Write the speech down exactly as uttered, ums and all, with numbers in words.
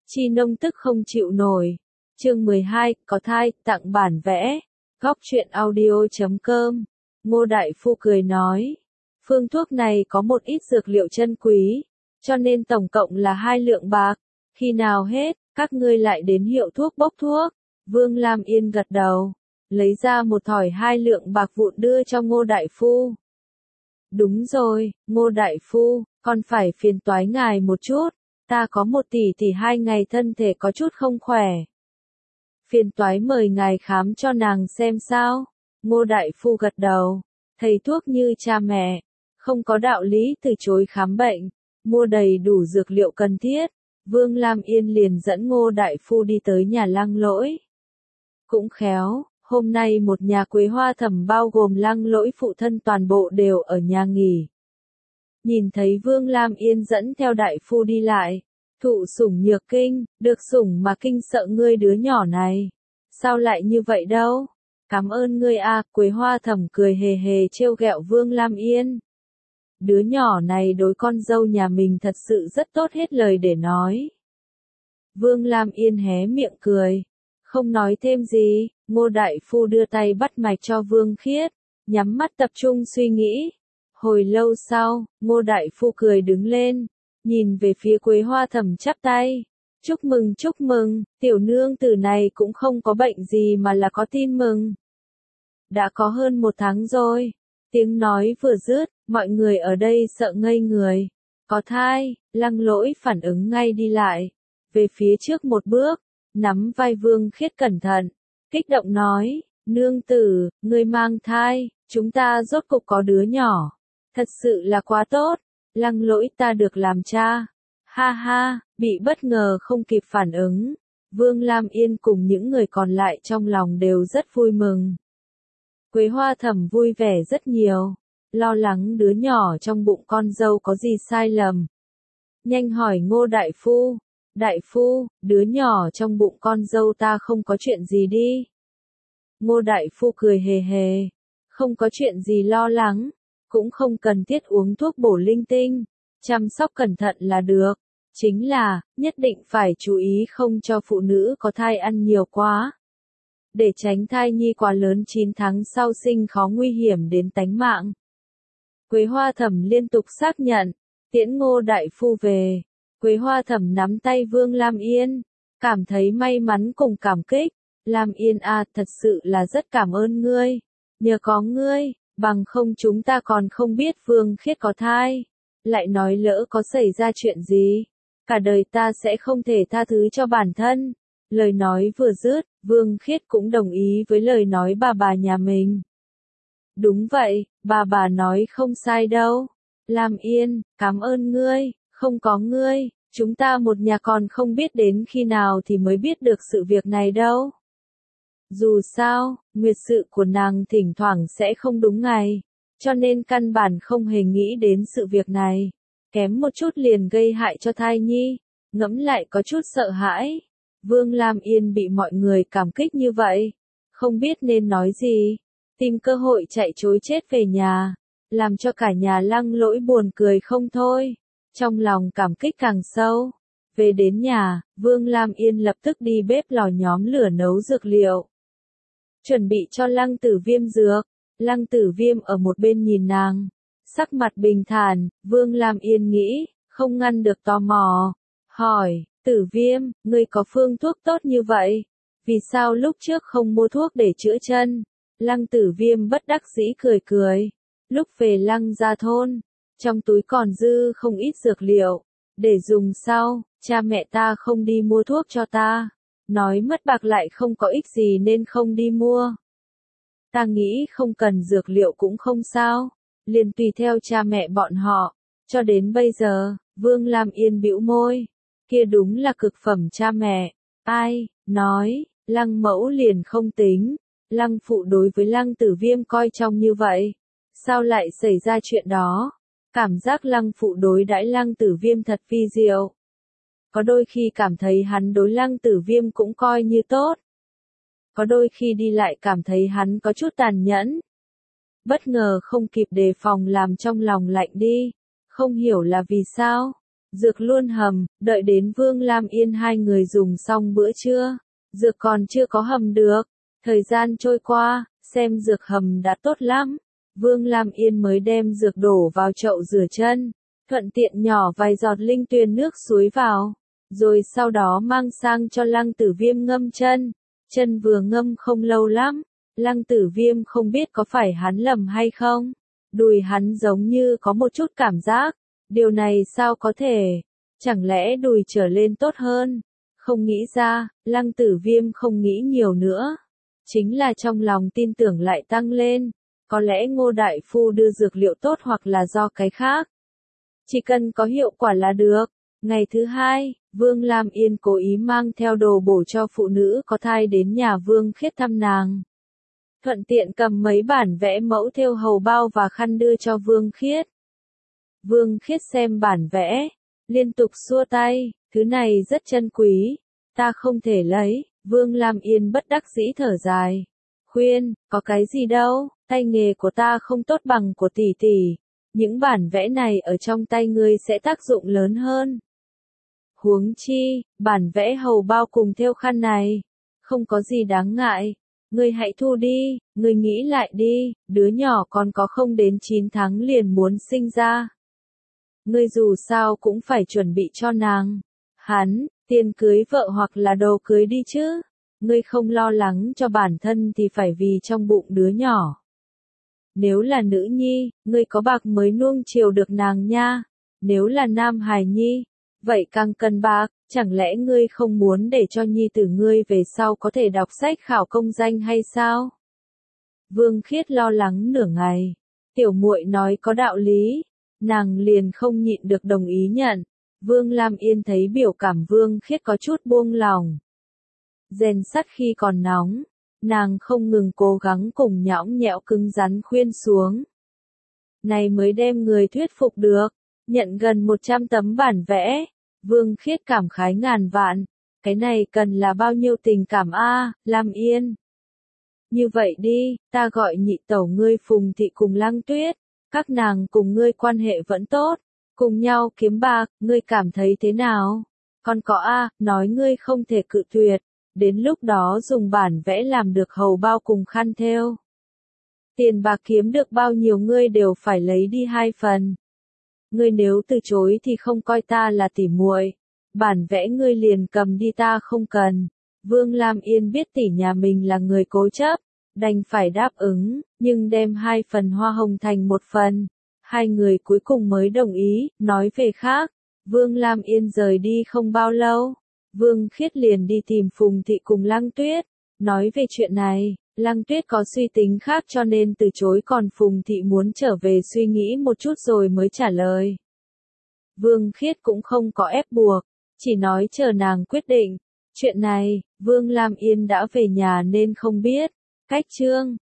Chi Nông tức không chịu nổi. Chương mười hai, có thai, tặng bản vẽ. Góc truyện audio chấm com. Ngô Đại Phu cười nói. Phương thuốc này có một ít dược liệu chân quý, cho nên tổng cộng là hai lượng bạc. Khi nào hết, các ngươi lại đến hiệu thuốc bốc thuốc. Vương Lam Yên gật đầu, lấy ra một thỏi hai lượng bạc vụn đưa cho Ngô Đại Phu. Đúng rồi, Ngô Đại Phu, còn phải phiền toái ngài một chút. Ta có một tỷ tỷ hai ngày thân thể có chút không khỏe. Phiền toái mời ngài khám cho nàng xem sao. Ngô Đại Phu gật đầu, thầy thuốc như cha mẹ, không có đạo lý từ chối khám bệnh, mua đầy đủ dược liệu cần thiết. Vương Lam Yên liền dẫn Ngô Đại Phu đi tới nhà Lăng Lỗi. Cũng khéo, hôm nay một nhà Quế Hoa Thẩm bao gồm Lăng Lỗi phụ thân toàn bộ đều ở nhà nghỉ. Nhìn thấy Vương Lam Yên dẫn theo Đại Phu đi lại, thụ sủng nhược kinh, được sủng mà kinh sợ ngươi đứa nhỏ này. Sao lại như vậy đâu? Cảm ơn ngươi a, Quế Hoa Thẩm cười hề hề trêu ghẹo Vương Lam Yên. Đứa nhỏ này đối con dâu nhà mình thật sự rất tốt hết lời để nói. Vương Lam Yên hé miệng cười, không nói thêm gì. Ngô Đại Phu đưa tay bắt mạch cho Vương Khiết, nhắm mắt tập trung suy nghĩ. Hồi lâu sau, Ngô Đại Phu cười đứng lên, nhìn về phía Quế Hoa Thẩm chắp tay. Chúc mừng chúc mừng, tiểu nương tử này cũng không có bệnh gì mà là có tin mừng. Đã có hơn một tháng rồi. Tiếng nói vừa dứt, mọi người ở đây sợ ngây người. Có thai, Lăng Lỗi phản ứng ngay đi lại, về phía trước một bước, nắm vai Vương Khiết cẩn thận, kích động nói, nương tử, ngươi mang thai, chúng ta rốt cục có đứa nhỏ. Thật sự là quá tốt, Lăng Lỗi ta được làm cha. Ha ha, bị bất ngờ không kịp phản ứng. Vương Lam Yên cùng những người còn lại trong lòng đều rất vui mừng. Quế Hoa Thẩm vui vẻ rất nhiều, lo lắng đứa nhỏ trong bụng con dâu có gì sai lầm. Nhanh hỏi Ngô Đại Phu, Đại Phu, đứa nhỏ trong bụng con dâu ta không có chuyện gì đi. Ngô Đại Phu cười hề hề, không có chuyện gì lo lắng, cũng không cần thiết uống thuốc bổ linh tinh, chăm sóc cẩn thận là được. Chính là, nhất định phải chú ý không cho phụ nữ có thai ăn nhiều quá. Để tránh thai nhi quá lớn chín tháng sau sinh khó nguy hiểm đến tánh mạng. Quế Hoa Thẩm liên tục xác nhận, tiễn Ngô Đại Phu về. Quế Hoa Thẩm nắm tay Vương Lam Yên, cảm thấy may mắn cùng cảm kích. Lam Yên a, thật sự là rất cảm ơn ngươi. Nhờ có ngươi, bằng không chúng ta còn không biết Vương Khiết có thai. Lại nói lỡ có xảy ra chuyện gì, cả đời ta sẽ không thể tha thứ cho bản thân. Lời nói vừa dứt, Vương Khiết cũng đồng ý với lời nói bà bà nhà mình. Đúng vậy, bà bà nói không sai đâu. Lam Yên, cảm ơn ngươi, không có ngươi, chúng ta một nhà còn không biết đến khi nào thì mới biết được sự việc này đâu. Dù sao, nguyệt sự của nàng thỉnh thoảng sẽ không đúng ngày, cho nên căn bản không hề nghĩ đến sự việc này. Kém một chút liền gây hại cho thai nhi, ngẫm lại có chút sợ hãi. Vương Lam Yên bị mọi người cảm kích như vậy, không biết nên nói gì, tìm cơ hội chạy trối chết về nhà, làm cho cả nhà Lăng Lỗi buồn cười không thôi, trong lòng cảm kích càng sâu. Về đến nhà, Vương Lam Yên lập tức đi bếp lò nhóm lửa nấu dược liệu, chuẩn bị cho Lăng Tử Viêm dược. Lăng Tử Viêm ở một bên nhìn nàng, sắc mặt bình thản. Vương Lam Yên nghĩ, không ngăn được tò mò, hỏi, Tử Viêm, ngươi có phương thuốc tốt như vậy, vì sao lúc trước không mua thuốc để chữa chân? Lăng Tử Viêm bất đắc dĩ cười cười, lúc về Lăng gia thôn, trong túi còn dư không ít dược liệu, để dùng sau, cha mẹ ta không đi mua thuốc cho ta, nói mất bạc lại không có ích gì nên không đi mua. Ta nghĩ không cần dược liệu cũng không sao, liền tùy theo cha mẹ bọn họ, cho đến bây giờ. Vương Lam Yên bĩu môi, kia đúng là cực phẩm cha mẹ. Ai nói, Lăng mẫu liền không tính, Lăng phụ đối với Lăng Tử Viêm coi trọng như vậy, sao lại xảy ra chuyện đó? Cảm giác Lăng phụ đối đãi Lăng Tử Viêm thật vi diệu. Có đôi khi cảm thấy hắn đối Lăng Tử Viêm cũng coi như tốt, có đôi khi đi lại cảm thấy hắn có chút tàn nhẫn. Bất ngờ không kịp đề phòng làm trong lòng lạnh đi, không hiểu là vì sao. dược luôn hầm, đợi đến Vương Lam Yên hai người dùng xong bữa trưa, dược còn chưa có hầm được. Thời gian trôi qua, xem dược hầm đã tốt lắm, Vương Lam Yên mới đem dược đổ vào chậu rửa chân, thuận tiện nhỏ vài giọt linh tuyền nước suối vào, rồi sau đó mang sang cho Lăng Tử Viêm ngâm chân. Chân vừa ngâm không lâu lắm, Lăng Tử Viêm không biết có phải hắn lầm hay không, đùi hắn giống như có một chút cảm giác, điều này sao có thể, chẳng lẽ đùi trở lên tốt hơn? Không nghĩ ra, Lăng Tử Viêm không nghĩ nhiều nữa, chính là trong lòng tin tưởng lại tăng lên, có lẽ Ngô Đại Phu đưa dược liệu tốt hoặc là do cái khác. Chỉ cần có hiệu quả là được. Ngày thứ hai, Vương Lam Yên cố ý mang theo đồ bổ cho phụ nữ có thai đến nhà Vương Khiết thăm nàng. Thuận tiện cầm mấy bản vẽ mẫu thêu hầu bao và khăn đưa cho Vương Khiết. Vương Khiết xem bản vẽ, liên tục xua tay, thứ này rất chân quý, ta không thể lấy. Vương Lam Yên bất đắc dĩ thở dài, khuyên, có cái gì đâu, tay nghề của ta không tốt bằng của tỷ tỷ, những bản vẽ này ở trong tay ngươi sẽ tác dụng lớn hơn. Huống chi, bản vẽ hầu bao cùng thêu khăn này, không có gì đáng ngại, ngươi hãy thu đi, ngươi nghĩ lại đi, đứa nhỏ còn có không đến chín tháng liền muốn sinh ra. Ngươi dù sao cũng phải chuẩn bị cho nàng. Hắn, tiền cưới vợ hoặc là đồ cưới đi chứ. Ngươi không lo lắng cho bản thân thì phải vì trong bụng đứa nhỏ. Nếu là nữ nhi, ngươi có bạc mới nuông chiều được nàng nha. Nếu là nam hài nhi, vậy càng cần bạc, chẳng lẽ ngươi không muốn để cho nhi tử ngươi về sau có thể đọc sách khảo công danh hay sao? Vương Khiết lo lắng nửa ngày, tiểu muội nói có đạo lý, nàng liền không nhịn được đồng ý nhận. Vương Lam Yên thấy biểu cảm Vương Khiết có chút buông lòng. Rèn sắt khi còn nóng, nàng không ngừng cố gắng cùng nhõng nhẽo cứng rắn khuyên xuống. Này mới đem người thuyết phục được, nhận gần một trăm tấm bản vẽ, Vương Khiết cảm khái ngàn vạn, cái này cần là bao nhiêu tình cảm a, Lam Yên. Như vậy đi, ta gọi nhị tẩu ngươi Phùng Thị cùng Lăng Tuyết, các nàng cùng ngươi quan hệ vẫn tốt, cùng nhau kiếm bạc, ngươi cảm thấy thế nào? Còn có a, nói ngươi không thể cự tuyệt, đến lúc đó dùng bản vẽ làm được hầu bao cùng khăn thêu. Tiền bạc kiếm được bao nhiêu ngươi đều phải lấy đi hai phần. Ngươi nếu từ chối thì không coi ta là tỉ muội, bản vẽ ngươi liền cầm đi ta không cần. Vương Lam Yên biết tỷ nhà mình là người cố chấp, đành phải đáp ứng, nhưng đem hai phần hoa hồng thành một phần. Hai người cuối cùng mới đồng ý, nói về khác. Vương Lam Yên rời đi không bao lâu, Vương Khiết liền đi tìm Phùng Thị cùng Lăng Tuyết. Nói về chuyện này, Lăng Tuyết có suy tính khác cho nên từ chối, còn Phùng Thị muốn trở về suy nghĩ một chút rồi mới trả lời. Vương Khiết cũng không có ép buộc, chỉ nói chờ nàng quyết định. Chuyện này, Vương Lam Yên đã về nhà nên không biết. Cách chương